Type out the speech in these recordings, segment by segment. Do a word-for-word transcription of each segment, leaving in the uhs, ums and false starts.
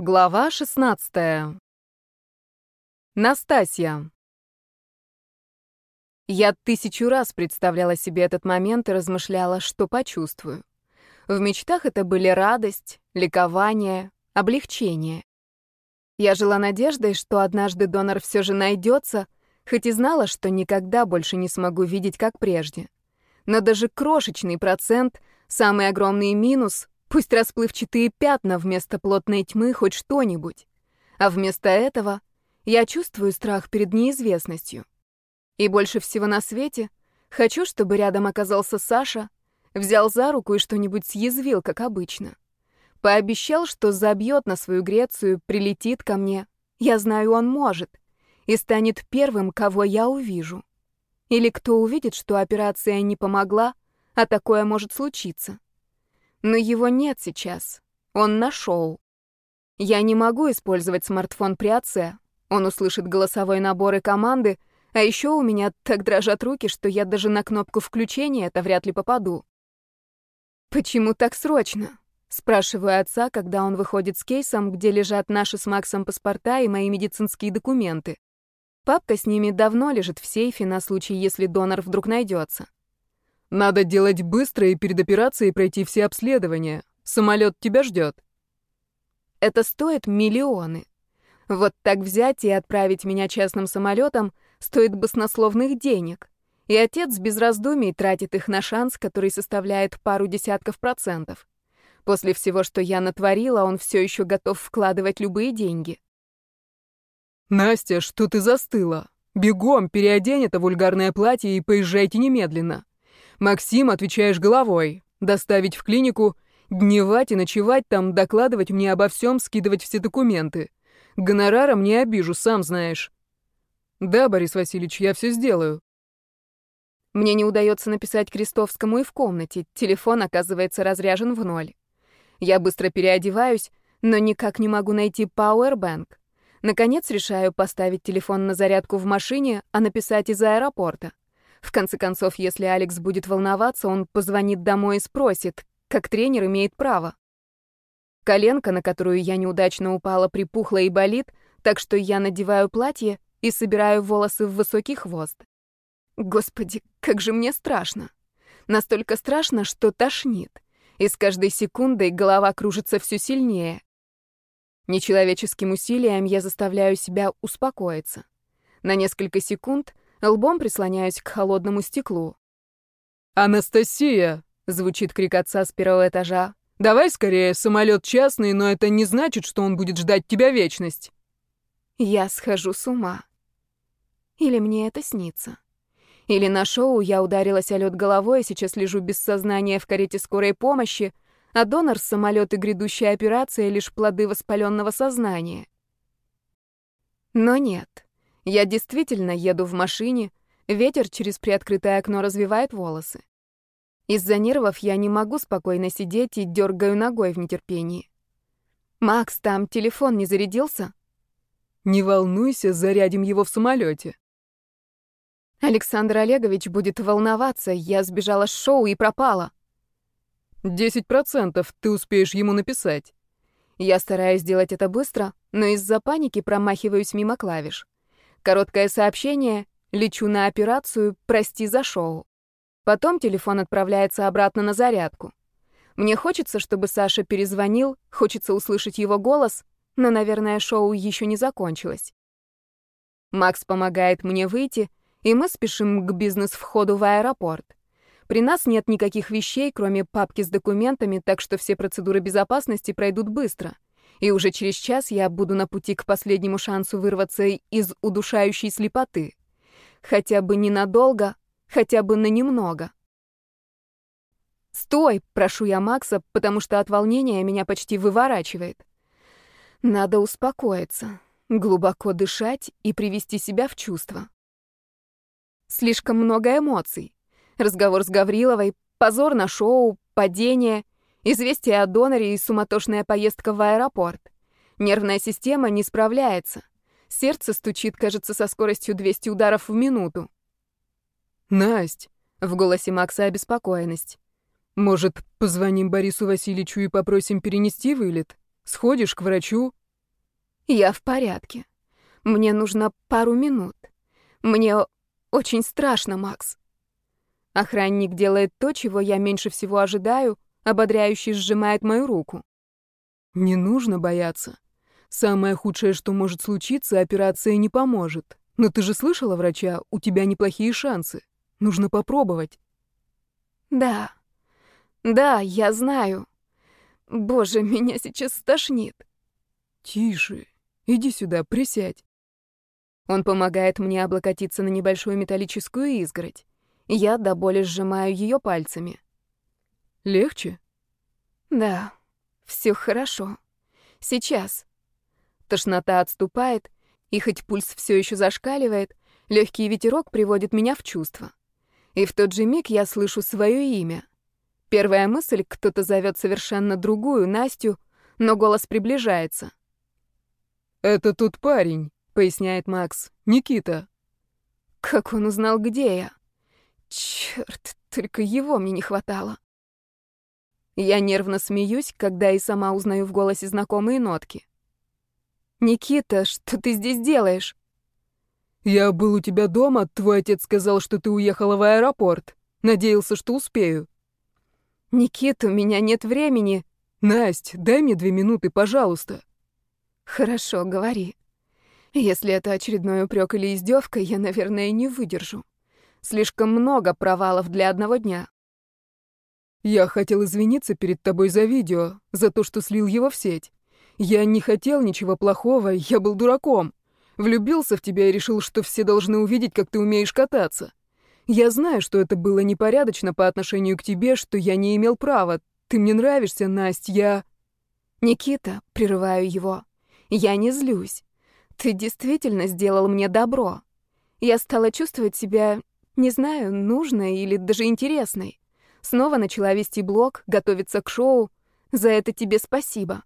Глава шестнадцатая. Настасья. Я тысячу раз представляла себе этот момент и размышляла, что почувствую. В мечтах это были радость, ликование, облегчение. Я жила надеждой, что однажды донор все же найдется, хоть и знала, что никогда больше не смогу видеть, как прежде. Но даже крошечный процент, самый огромный минус — пусть расплывчатые пятна вместо плотной тьмы, хоть что-нибудь. А вместо этого я чувствую страх перед неизвестностью. И больше всего на свете хочу, чтобы рядом оказался Саша, взял за руку и что-нибудь съязвил, как обычно. Пообещал, что забьет на свою Грецию, прилетит ко мне. Я знаю, он может. И станет первым, кого я увижу. Или кто увидит, что операция не помогла, а такое может случиться. Но его нет сейчас. Он на шоу. Я не могу использовать смартфон при отце. Он услышит голосовой набор и команды, а еще у меня так дрожат руки, что я даже на кнопку включения это вряд ли попаду. «Почему так срочно?» — спрашиваю отца, когда он выходит с кейсом, где лежат наши с Максом паспорта и мои медицинские документы. Папка с ними давно лежит в сейфе на случай, если донор вдруг найдется. Надо делать быстро и перед операцией пройти все обследования. Самолет тебя ждет. Это стоит миллионы. Вот так взять и отправить меня частным самолетом стоит баснословных денег. И отец без раздумий тратит их на шанс, который составляет пару десятков процентов. После всего, что я натворила, он все еще готов вкладывать любые деньги. Настя, что ты застыла? Бегом, переодень это вульгарное платье и поезжайте немедленно. Максим, отвечаешь головой. Доставить в клинику, дневать и ночевать там, докладывать мне обо всем, скидывать все документы. Гонораром не обижу, сам знаешь. Да, Борис Васильевич, я все сделаю. Мне не удается написать Крестовскому и в комнате. Телефон оказывается разряжен в ноль. Я быстро переодеваюсь, но никак не могу найти пауэрбэнк. Наконец решаю поставить телефон на зарядку в машине, а написать из аэропорта. В конце концов, если Алекс будет волноваться, он позвонит домой и спросит, как тренер имеет право. Коленка, на которую я неудачно упала, припухла и болит, так что я надеваю платье и собираю волосы в высокий хвост. Господи, как же мне страшно. Настолько страшно, что тошнит. И с каждой секундой голова кружится все сильнее. Нечеловеческим усилием я заставляю себя успокоиться. На несколько секунд лбом прислоняюсь к холодному стеклу. «Анастасия!» — звучит крик отца с первого этажа. «Давай скорее, самолет частный, но это не значит, что он будет ждать тебя вечность». Я схожу с ума. Или мне это снится. Или на шоу я ударилась о лед головой и сейчас лежу без сознания в карете скорой помощи, а донор, самолет и грядущая операция — лишь плоды воспаленного сознания. Но нет. Я действительно еду в машине, ветер через приоткрытое окно развивает волосы. Из-за нервов я не могу спокойно сидеть и дергаю ногой в нетерпении. «Макс, там телефон не зарядился?» «Не волнуйся, зарядим его в самолете». Александр Олегович будет волноваться, я сбежала с шоу и пропала. «Десять процентов ты успеешь ему написать». Я стараюсь сделать это быстро, но из-за паники промахиваюсь мимо клавиш. Короткое сообщение, лечу на операцию, прости за шоу. Потом телефон отправляется обратно на зарядку. Мне хочется, чтобы Саша перезвонил, хочется услышать его голос, но, наверное, шоу еще не закончилось. Макс помогает мне выйти, и мы спешим к бизнес-входу в аэропорт. При нас нет никаких вещей, кроме папки с документами, так что все процедуры безопасности пройдут быстро. И уже через час я буду на пути к последнему шансу вырваться из удушающей слепоты. Хотя бы ненадолго, хотя бы на немного. «Стой!» — прошу я Макса, потому что от волнения меня почти выворачивает. Надо успокоиться, глубоко дышать и привести себя в чувство. Слишком много эмоций. Разговор с Гавриловой, позор на шоу, падение, известие о доноре и суматошная поездка в аэропорт. Нервная система не справляется. Сердце стучит, кажется, со скоростью двести ударов в минуту. «Насть!» — в голосе Макса обеспокоенность. «Может, позвоним Борису Васильевичу и попросим перенести вылет? Сходишь к врачу? Я в порядке. Мне нужно пару минут. Мне очень страшно, Макс. Охранник делает то, чего я меньше всего ожидаю, ободряюще сжимает мою руку. Не нужно бояться. Самое худшее, что может случиться, операция не поможет. Но ты же слышала врача, у тебя неплохие шансы. Нужно попробовать. Да, да, я знаю. Боже, меня сейчас стошнит. Тише. Иди сюда, присядь. Он помогает мне облокотиться на небольшую металлическую изгородь. Я до боли сжимаю ее пальцами. Легче? Да, все хорошо. Сейчас. Тошнота отступает, и хоть пульс все еще зашкаливает, легкий ветерок приводит меня в чувство. И в тот же миг я слышу свое имя. Первая мысль — кто-то зовет совершенно другую, Настю, но голос приближается. «Это тот парень», — поясняет Макс. «Никита». Как он узнал, где я? Черт, только его мне не хватало. Я нервно смеюсь, когда и сама узнаю в голосе знакомые нотки. «Никита, что ты здесь делаешь?» «Я был у тебя дома, твой отец сказал, что ты уехала в аэропорт. Надеялся, что успею». «Никита, у меня нет времени». «Насть, дай мне две минуты, пожалуйста». «Хорошо, говори. Если это очередной упрек или издевка, я, наверное, не выдержу. Слишком много провалов для одного дня». «Я хотел извиниться перед тобой за видео, за то, что слил его в сеть. Я не хотел ничего плохого, я был дураком. Влюбился в тебя и решил, что все должны увидеть, как ты умеешь кататься. Я знаю, что это было непорядочно по отношению к тебе, что я не имел права. Ты мне нравишься, Насть, я...» «Никита», — прерываю его, — «я не злюсь. Ты действительно сделал мне добро. Я стала чувствовать себя, не знаю, нужной или даже интересной. Снова начала вести блог, готовиться к шоу. За это тебе спасибо».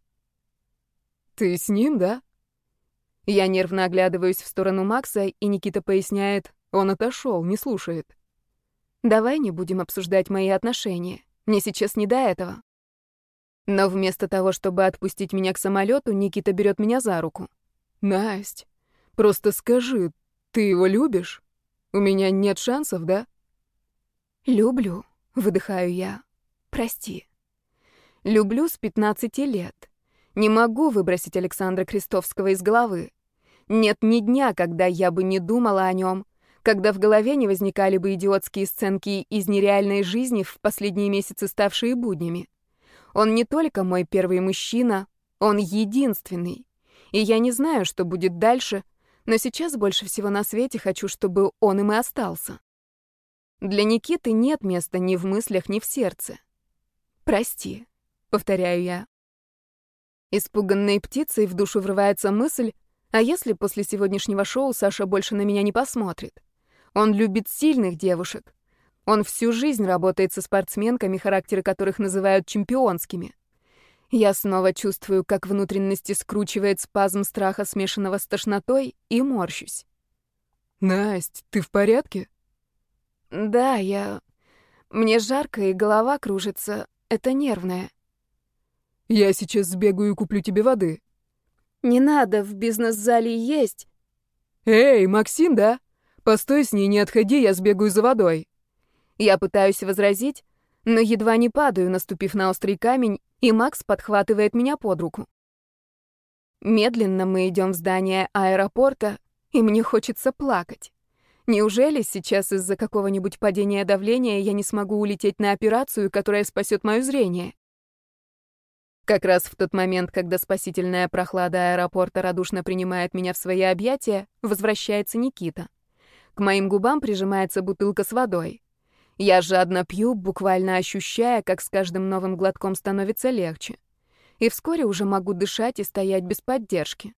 «Ты с ним, да?» Я нервно оглядываюсь в сторону Макса, и Никита поясняет, он отошел, не слушает. «Давай не будем обсуждать мои отношения. Мне сейчас не до этого». Но вместо того, чтобы отпустить меня к самолету, Никита берет меня за руку. «Насть, просто скажи, ты его любишь? У меня нет шансов, да?» «Люблю», — выдыхаю я. «Прости. Люблю с пятнадцати лет. Не могу выбросить Александра Крестовского из головы. Нет ни дня, когда я бы не думала о нем, когда в голове не возникали бы идиотские сценки из нереальной жизни, в последние месяцы ставшие буднями. Он не только мой первый мужчина, он единственный. И я не знаю, что будет дальше, но сейчас больше всего на свете хочу, чтобы он им и остался. Для Никиты нет места ни в мыслях, ни в сердце. Прости», — повторяю я. Испуганной птицей в душу врывается мысль, а если после сегодняшнего шоу Саша больше на меня не посмотрит? Он любит сильных девушек. Он всю жизнь работает со спортсменками, характеры которых называют чемпионскими. Я снова чувствую, как внутренности скручивает спазм страха, смешанного с тошнотой, и морщусь. «Насть, ты в порядке?» «Да, я... Мне жарко, и голова кружится. Это нервное». «Я сейчас сбегаю и куплю тебе воды». «Не надо, в бизнес-зале есть». «Эй, Максим, да? Постой с ней, не отходи, я сбегаю за водой». Я пытаюсь возразить, но едва не падаю, наступив на острый камень, и Макс подхватывает меня под руку. Медленно мы идем в здание аэропорта, и мне хочется плакать. Неужели сейчас из-за какого-нибудь падения давления я не смогу улететь на операцию, которая спасет мое зрение? Как раз в тот момент, когда спасительная прохлада аэропорта радушно принимает меня в свои объятия, возвращается Никита. К моим губам прижимается бутылка с водой. Я жадно пью, буквально ощущая, как с каждым новым глотком становится легче. И вскоре уже могу дышать и стоять без поддержки.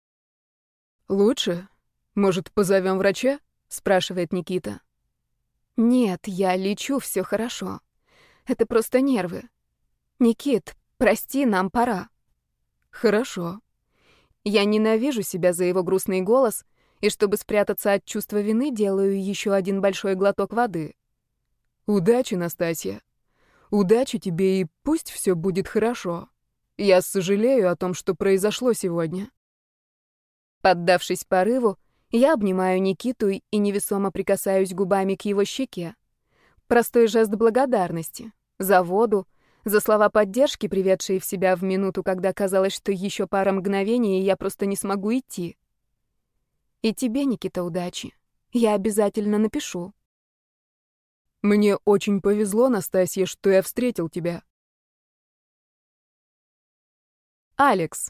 «Лучше? Может, позовем врача?» — спрашивает Никита. «Нет, я лечу, все хорошо. Это просто нервы. Никит, прости, нам пора». «Хорошо». Я ненавижу себя за его грустный голос, и чтобы спрятаться от чувства вины, делаю еще один большой глоток воды. «Удачи, Настасья. Удачи тебе, и пусть все будет хорошо. Я сожалею о том, что произошло сегодня». Поддавшись порыву, я обнимаю Никиту и невесомо прикасаюсь губами к его щеке. Простой жест благодарности. За воду, за слова поддержки, приведшие в себя в минуту, когда казалось, что еще пара мгновений, и я просто не смогу идти. И тебе, Никита, удачи. Я обязательно напишу. Мне очень повезло, Настасья, что я встретил тебя. Алекс.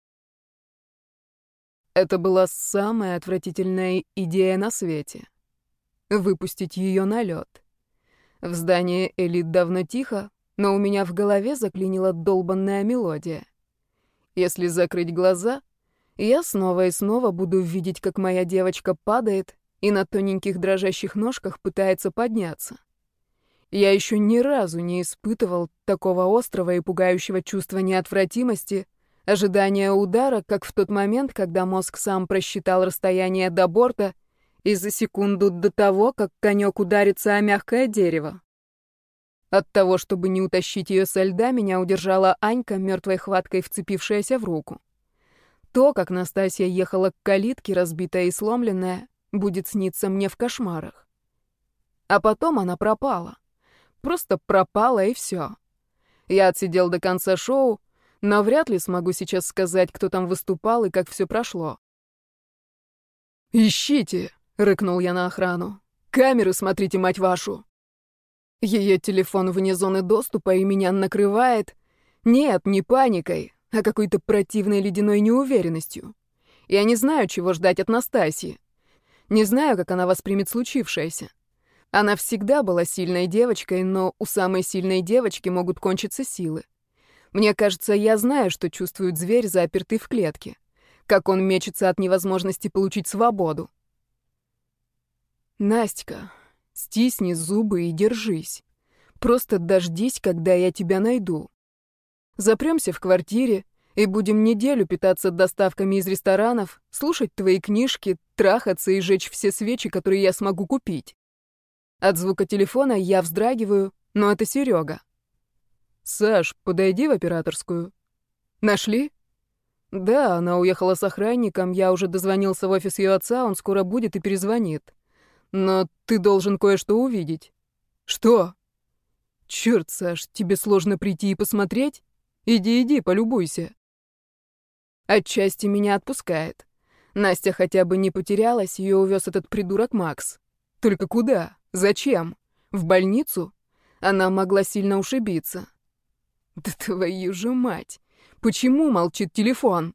Это была самая отвратительная идея на свете. Выпустить ее на лед. В здании «Элит» давно тихо, но у меня в голове заклинила долбанная мелодия. Если закрыть глаза, я снова и снова буду видеть, как моя девочка падает и на тоненьких дрожащих ножках пытается подняться. Я еще ни разу не испытывал такого острого и пугающего чувства неотвратимости, ожидания удара, как в тот момент, когда мозг сам просчитал расстояние до борта и за секунду до того, как конек ударится о мягкое дерево. От того, чтобы не утащить ее со льда, меня удержала Анька, мертвой хваткой вцепившаяся в руку. То, как Настасья ехала к калитке, разбитая и сломленная, будет сниться мне в кошмарах. А потом она пропала. Просто пропала, и все. Я отсидел до конца шоу, но вряд ли смогу сейчас сказать, кто там выступал и как все прошло. «Ищите!» — рыкнул я на охрану. «Камеры смотрите, мать вашу!» Ее телефон вне зоны доступа, и меня накрывает... Нет, не паникой, а какой-то противной ледяной неуверенностью. Я не знаю, чего ждать от Настасьи. Не знаю, как она воспримет случившееся. Она всегда была сильной девочкой, но у самой сильной девочки могут кончиться силы. Мне кажется, я знаю, что чувствует зверь, запертый в клетке. Как он мечется от невозможности получить свободу. Настя, стисни зубы и держись. Просто дождись, когда я тебя найду. Запремся в квартире и будем неделю питаться доставками из ресторанов, слушать твои книжки, трахаться и жечь все свечи, которые я смогу купить. От звука телефона я вздрагиваю, но это Серега. «Саш, подойди в операторскую». «Нашли?» «Да, она уехала с охранником, я уже дозвонился в офис ее отца, он скоро будет и перезвонит. Но ты должен кое-что увидеть». «Что?» «Черт, Саш, тебе сложно прийти и посмотреть? Иди, иди, полюбуйся». Отчасти меня отпускает. Настя хотя бы не потерялась, ее увез этот придурок Макс. Только куда? Зачем? В больницу? Она могла сильно ушибиться. Да твою же мать! Почему молчит телефон?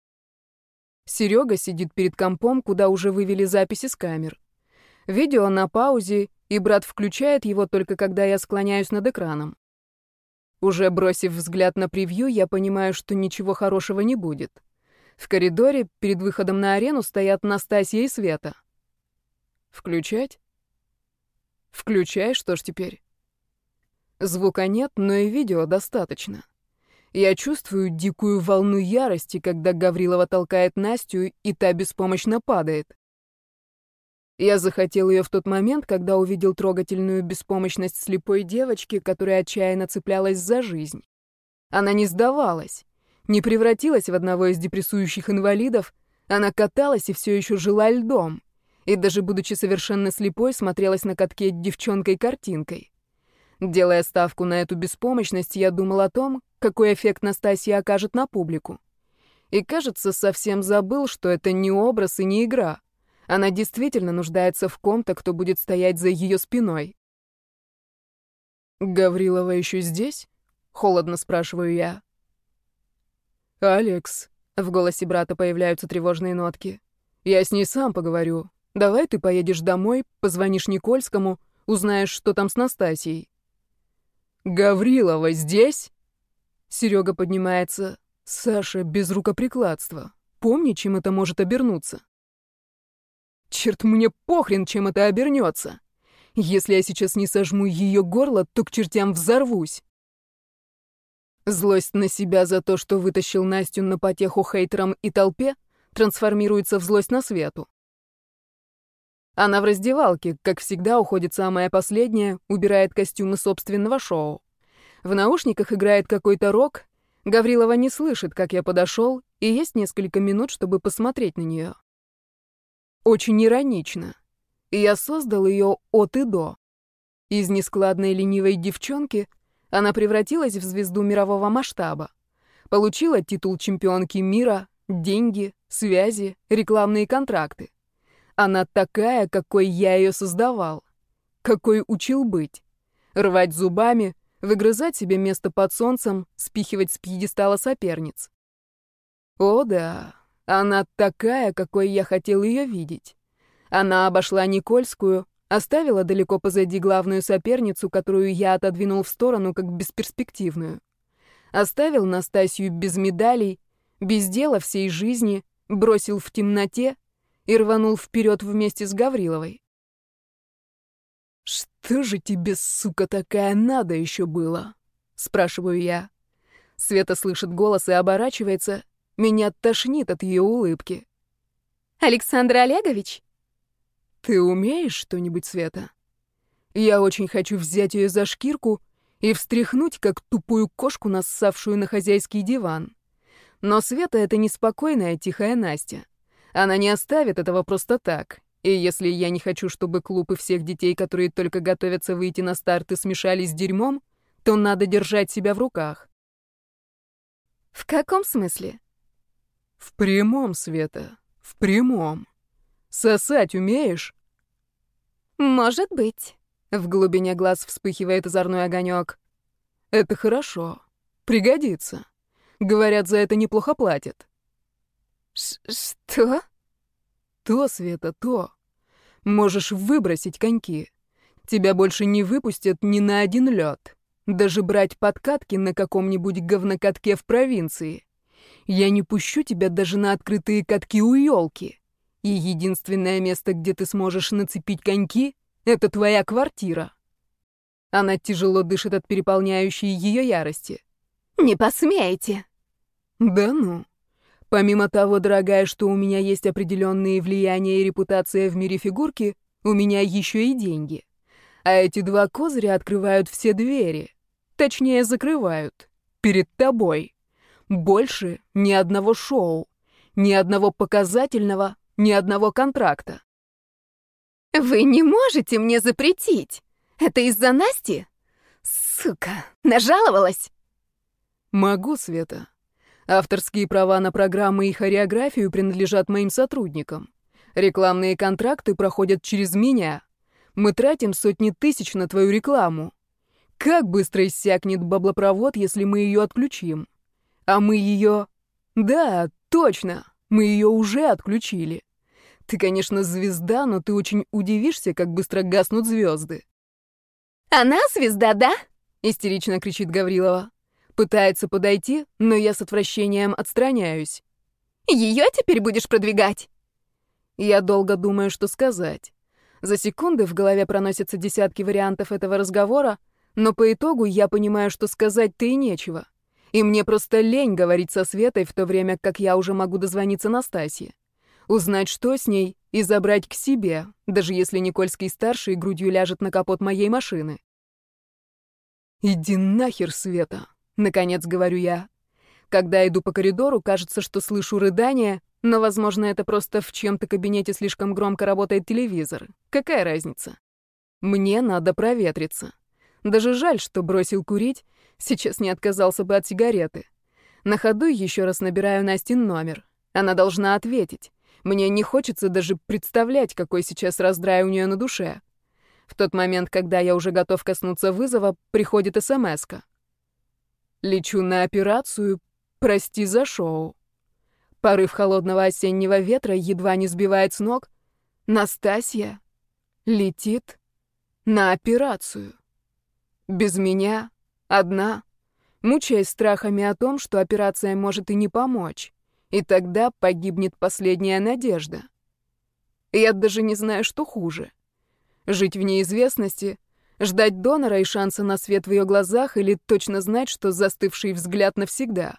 Серега сидит перед компом, куда уже вывели записи с камер. Видео на паузе, и брат включает его только когда я склоняюсь над экраном. Уже бросив взгляд на превью, я понимаю, что ничего хорошего не будет. В коридоре перед выходом на арену стоят Настасья и Света. Включать? Включай, что ж теперь? Звука нет, но и видео достаточно. Я чувствую дикую волну ярости, когда Гаврилова толкает Настю, и та беспомощно падает. Я захотел ее в тот момент, когда увидел трогательную беспомощность слепой девочки, которая отчаянно цеплялась за жизнь. Она не сдавалась, не превратилась в одного из депрессующих инвалидов, она каталась и все еще жила льдом, и даже будучи совершенно слепой, смотрелась на катке девчонкой-картинкой. Делая ставку на эту беспомощность, я думал о том, какой эффект Настасья окажет на публику. И, кажется, совсем забыл, что это не образ и не игра. Она действительно нуждается в ком-то, кто будет стоять за ее спиной. «Гаврилова еще здесь?» — холодно спрашиваю я. «Алекс», — в голосе брата появляются тревожные нотки, — «я с ней сам поговорю. Давай ты поедешь домой, позвонишь Никольскому, узнаешь, что там с Настасьей». «Гаврилова здесь?» Серега поднимается. «Саша, без рукоприкладства. Помни, чем это может обернуться». «Черт, мне похрен, чем это обернется. Если я сейчас не сожму ее горло, то к чертям взорвусь». Злость на себя за то, что вытащил Настю на потеху хейтерам и толпе, трансформируется в злость на Свету. Она в раздевалке, как всегда, уходит самая последняя, убирает костюмы собственного шоу. В наушниках играет какой-то рок, Гаврилова не слышит, как я подошел, и есть несколько минут, чтобы посмотреть на нее. Очень иронично. Я создал ее от и до. Из нескладной ленивой девчонки она превратилась в звезду мирового масштаба. Получила титул чемпионки мира, деньги, связи, рекламные контракты. Она такая, какой я ее создавал, какой учил быть. Рвать зубами, выгрызать себе место под солнцем, спихивать с пьедестала соперниц. О да, она такая, какой я хотел ее видеть. Она обошла Никольскую, оставила далеко позади главную соперницу, которую я отодвинул в сторону как бесперспективную. Оставил Настасью без медалей, без дела всей жизни, бросил в темноте и рванул вперед вместе с Гавриловой. «Что же тебе, сука, такая надо еще было?» — спрашиваю я. Света слышит голос и оборачивается. Меня тошнит от ее улыбки. «Александр Олегович?» «Ты умеешь что-нибудь, Света?» Я очень хочу взять ее за шкирку и встряхнуть, как тупую кошку, нассавшую на хозяйский диван. Но Света — это неспокойная, тихая Настя. Она не оставит этого просто так. И если я не хочу, чтобы клуб и всех детей, которые только готовятся выйти на старты, смешались с дерьмом, то надо держать себя в руках. В каком смысле? В прямом, Света, в прямом. Сосать умеешь? Может быть. В глубине глаз вспыхивает озорной огонек. Это хорошо. Пригодится. Говорят, за это неплохо платят. Ш что? То, Света, то. Можешь выбросить коньки. Тебя больше не выпустят ни на один лед. Даже брать подкатки на каком-нибудь говнокатке в провинции. Я не пущу тебя даже на открытые катки у елки. И единственное место, где ты сможешь нацепить коньки, это твоя квартира. Она тяжело дышит от переполняющей ее ярости. Не посмеете. Да ну. Помимо того, дорогая, что у меня есть определенные влияния и репутация в мире фигурки, у меня еще и деньги. А эти два козыря открывают все двери. Точнее, закрывают. Перед тобой. Больше ни одного шоу, ни одного показательного, ни одного контракта. Вы не можете мне запретить. Это из-за Насти? Сука, нажаловалась? Могу, Света. Авторские права на программы и хореографию принадлежат моим сотрудникам. Рекламные контракты проходят через меня. Мы тратим сотни тысяч на твою рекламу. Как быстро иссякнет баблопровод, если мы ее отключим? А мы ее... Да, точно, мы ее уже отключили. Ты, конечно, звезда, но ты очень удивишься, как быстро гаснут звезды. Она звезда, да? Истерично кричит Гаврилова. Пытается подойти, но я с отвращением отстраняюсь. Ее теперь будешь продвигать? Я долго думаю, что сказать. За секунды в голове проносятся десятки вариантов этого разговора, но по итогу я понимаю, что сказать-то и нечего. И мне просто лень говорить со Светой, в то время как я уже могу дозвониться Настасье. Узнать, что с ней, и забрать к себе, даже если Никольский-старший грудью ляжет на капот моей машины. «Иди нахер, Света!» — наконец говорю я. Когда иду по коридору, кажется, что слышу рыдания, но, возможно, это просто в чьем-то кабинете слишком громко работает телевизор. Какая разница? Мне надо проветриться. Даже жаль, что бросил курить, сейчас не отказался бы от сигареты. На ходу еще раз набираю Настин номер. Она должна ответить. Мне не хочется даже представлять, какой сейчас раздрай у нее на душе. В тот момент, когда я уже готов коснуться вызова, приходит смс-ка. Лечу на операцию, прости за шоу. Порыв холодного осеннего ветра едва не сбивает с ног. Настасья летит на операцию. Без меня, одна, мучаясь страхами о том, что операция может и не помочь. И тогда погибнет последняя надежда. Я даже не знаю, что хуже. Жить в неизвестности, ждать донора и шанса на свет в ее глазах или точно знать, что застывший взгляд навсегда.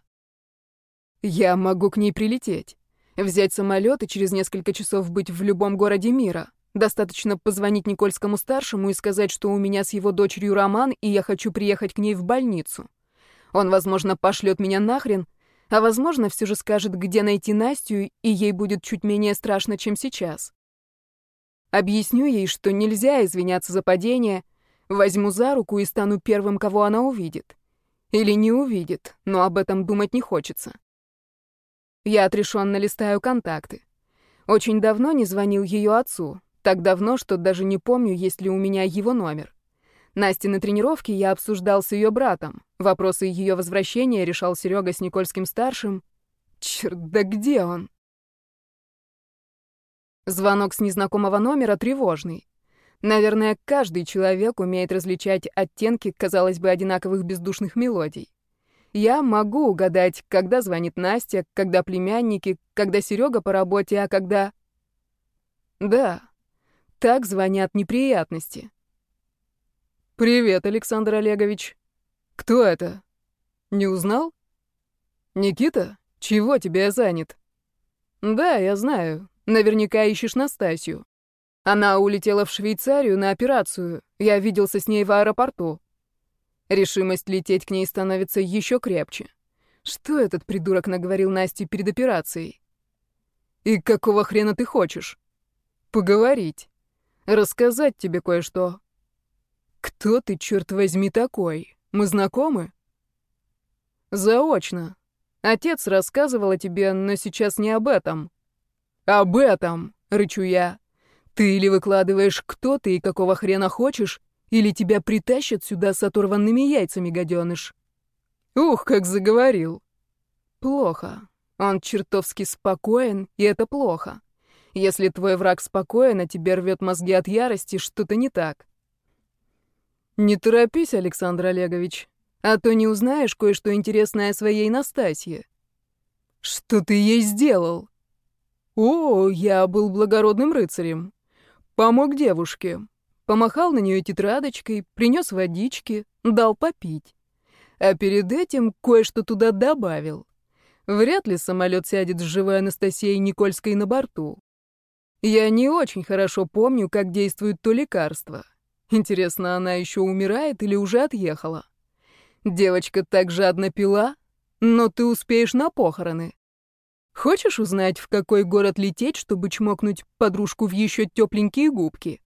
Я могу к ней прилететь, взять самолет и через несколько часов быть в любом городе мира. Достаточно позвонить Никольскому-старшему и сказать, что у меня с его дочерью роман, и я хочу приехать к ней в больницу. Он, возможно, пошлет меня нахрен, а, возможно, все же скажет, где найти Настю, и ей будет чуть менее страшно, чем сейчас. Объясню ей, что нельзя извиняться за падение, возьму за руку и стану первым, кого она увидит. Или не увидит, но об этом думать не хочется. Я отрешенно листаю контакты. Очень давно не звонил ее отцу, так давно, что даже не помню, есть ли у меня его номер. Насте на тренировке я обсуждал с ее братом. Вопросы ее возвращения решал Серега с Никольским-старшим. Черт, да где он? Звонок с незнакомого номера тревожный. Наверное, каждый человек умеет различать оттенки, казалось бы, одинаковых бездушных мелодий. Я могу угадать, когда звонит Настя, когда племянники, когда Серега по работе, а когда... Да, так звонят неприятности. «Привет, Александр Олегович. Кто это? Не узнал? Никита? Чего тебе занят?» «Да, я знаю. Наверняка ищешь Настасью. Она улетела в Швейцарию на операцию. Я виделся с ней в аэропорту». Решимость лететь к ней становится еще крепче. Что этот придурок наговорил Насте перед операцией? «И какого хрена ты хочешь?» «Поговорить. Рассказать тебе кое-что». «Кто ты, черт возьми, такой? Мы знакомы?» «Заочно. Отец рассказывал о тебе, но сейчас не об этом». «Об этом!» — рычу я. «Ты или выкладываешь, кто ты и какого хрена хочешь, или тебя притащат сюда с оторванными яйцами, гаденыш». Ух, как заговорил. Плохо. Он чертовски спокоен, и это плохо. Если твой враг спокоен, а тебе рвет мозги от ярости, что-то не так. Не торопись, Александр Олегович, а то не узнаешь кое-что интересное о своей Настасье. Что ты ей сделал? О, я был благородным рыцарем. Помог девушке. Помахал на нее тетрадочкой, принес водички, дал попить. А перед этим кое-что туда добавил. Вряд ли самолет сядет с живой Анастасией Никольской на борту. Я не очень хорошо помню, как действует то лекарство. Интересно, она еще умирает или уже отъехала? Девочка так жадно пила, но ты успеешь на похороны. Хочешь узнать, в какой город лететь, чтобы чмокнуть подружку в еще тепленькие губки?